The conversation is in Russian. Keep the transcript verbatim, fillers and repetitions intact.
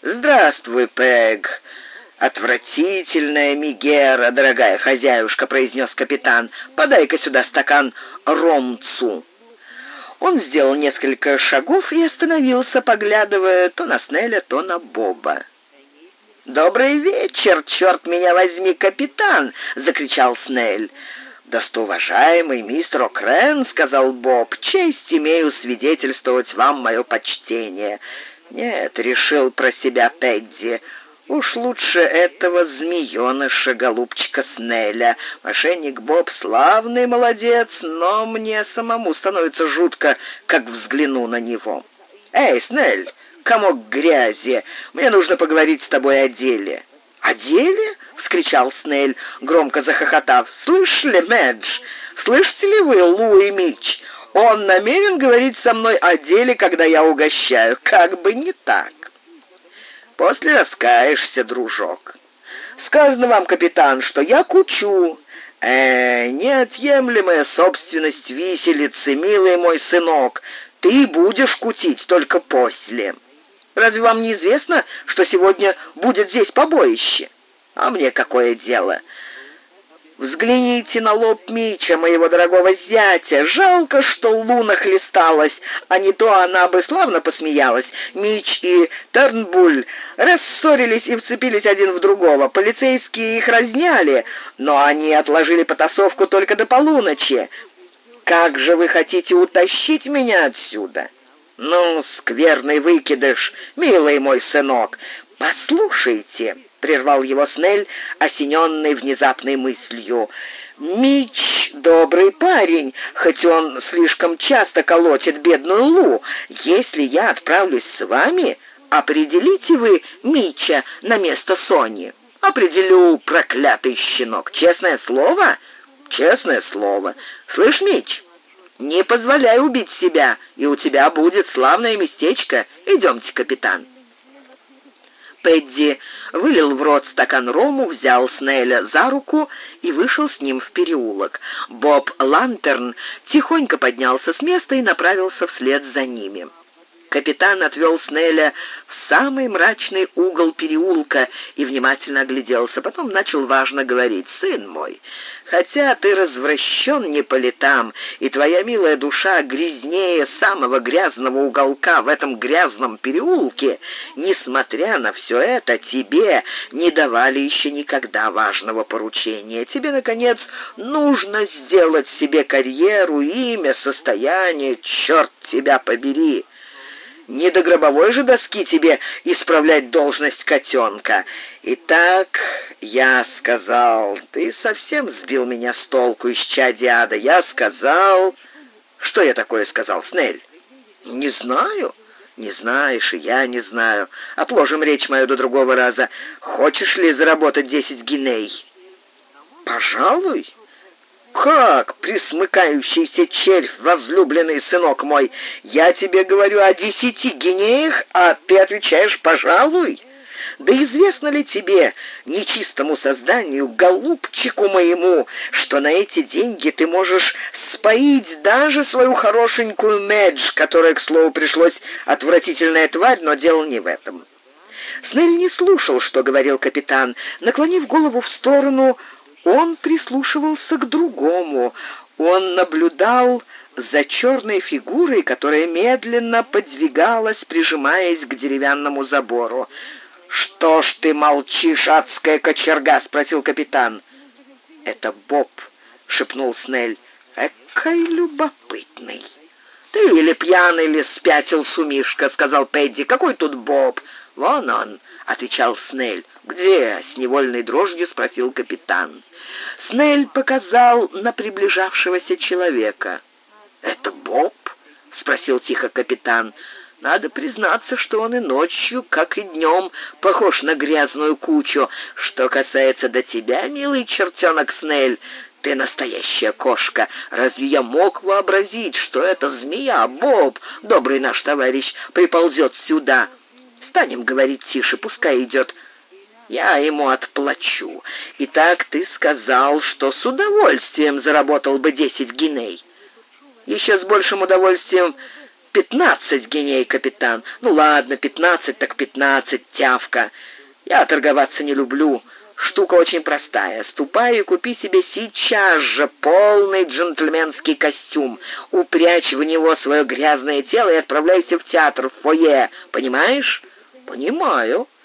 «Здравствуй, Пэг. Отвратительная Мегера, дорогая хозяюшка», — произнес капитан. «Подай-ка сюда стакан ромцу». Он сделал несколько шагов и остановился, поглядывая то на Снеля, то на Боба. «Добрый вечер, черт меня возьми, капитан!» — закричал Снель. «Достоуважаемый мистер О'Крэн», — сказал Боб, — «честь имею свидетельствовать вам мое почтение». «Нет», — решил про себя Пэдди, — «уж лучше этого змееныша, голубчика Снеля. Мошенник Боб славный молодец, но мне самому становится жутко, как взгляну на него. Эй, Снель, комок грязи, мне нужно поговорить с тобой о деле». «О деле?» — вскричал Снель, громко захохотав. «Слышь ли, Мэдж, слышите ли вы, Лу и Мич? Он намерен говорить со мной о деле, когда я угощаю. Как бы не так. После раскаешься, дружок. Сказано вам, капитан, что я кучу. Э, неотъемлемая собственность виселицы, милый мой сынок. Ты будешь кутить только после. Разве вам не известно, что сегодня будет здесь побоище? А мне какое дело? Взгляните на лоб Мича, моего дорогого зятя. Жалко, что Луна хлесталась, а не то она бы славно посмеялась. Мич и Тернбуль рассорились и вцепились один в другого. Полицейские их разняли, но они отложили потасовку только до полуночи. Как же вы хотите утащить меня отсюда? Ну, скверный выкидыш, милый мой сынок. Послушайте, — прервал его Снель, осененный внезапной мыслью. «Мич — добрый парень, хоть он слишком часто колотит бедную Лу. Если я отправлюсь с вами, определите вы Мича на место Сони». «Определю, проклятый щенок. Честное слово?» «Честное слово. Слышь, Мич, не позволяй убить себя, и у тебя будет славное местечко. Идемте, капитан». Пэдди вылил в рот стакан рому, взял Снеля за руку и вышел с ним в переулок. Боб Лантерн тихонько поднялся с места и направился вслед за ними. Капитан отвел Снеля в самый мрачный угол переулка и внимательно огляделся. Потом начал важно говорить: «Сын мой, хотя ты развращен не по летам, и твоя милая душа грязнее самого грязного уголка в этом грязном переулке, несмотря на все это, тебе не давали еще никогда важного поручения. Тебе, наконец, нужно сделать себе карьеру, имя, состояние, черт тебя побери. Не до гробовой же доски тебе исправлять должность котенка. Итак, я сказал, ты совсем сбил меня с толку, исчадие ада. Я сказал... Что я такое сказал, Снель? Не знаю. Не знаешь, и я не знаю. Отложим речь мою до другого раза. Хочешь ли заработать десять гиней? Пожалуй. «Как, присмыкающийся червь, возлюбленный сынок мой, я тебе говорю о десяти гинеях, а ты отвечаешь «пожалуй». Да известно ли тебе, нечистому созданию, голубчику моему, что на эти деньги ты можешь споить даже свою хорошенькую Мэдж, которая, к слову, пришлось отвратительная тварь, но дело не в этом». Снелл не слушал, что говорил капитан. Наклонив голову в сторону, он прислушивался к другому. Он наблюдал за черной фигурой, которая медленно подвигалась, прижимаясь к деревянному забору. «Что ж ты молчишь, адская кочерга?» — спросил капитан. «Это Боб», — шепнул Снель. «Экой любопытный». «Ты или пьяный, или спятил, сумишка», — сказал Пэдди. «Какой тут Боб?» «Вон он», — отвечал Снель. «Где?» — с невольной дрожью спросил капитан. Снель показал на приближавшегося человека. «Это Боб?» — спросил тихо капитан. «Надо признаться, что он и ночью, как и днем, похож на грязную кучу. Что касается до тебя, милый чертенок Снель, ты настоящая кошка. Разве я мог вообразить, что эта змея, Боб, добрый наш товарищ, приползет сюда? Станем говорить тише, пускай идет. Я ему отплачу. Итак, ты сказал, что с удовольствием заработал бы десять гиней. Еще с большим удовольствием «Пятнадцать геней, капитан». «Ну ладно, пятнадцать так пятнадцать, тявка. Я торговаться не люблю. Штука очень простая. Ступай и купи себе сейчас же полный джентльменский костюм. Упрячь в него свое грязное тело и отправляйся в театр, в фойе. Понимаешь?» «Понимаю».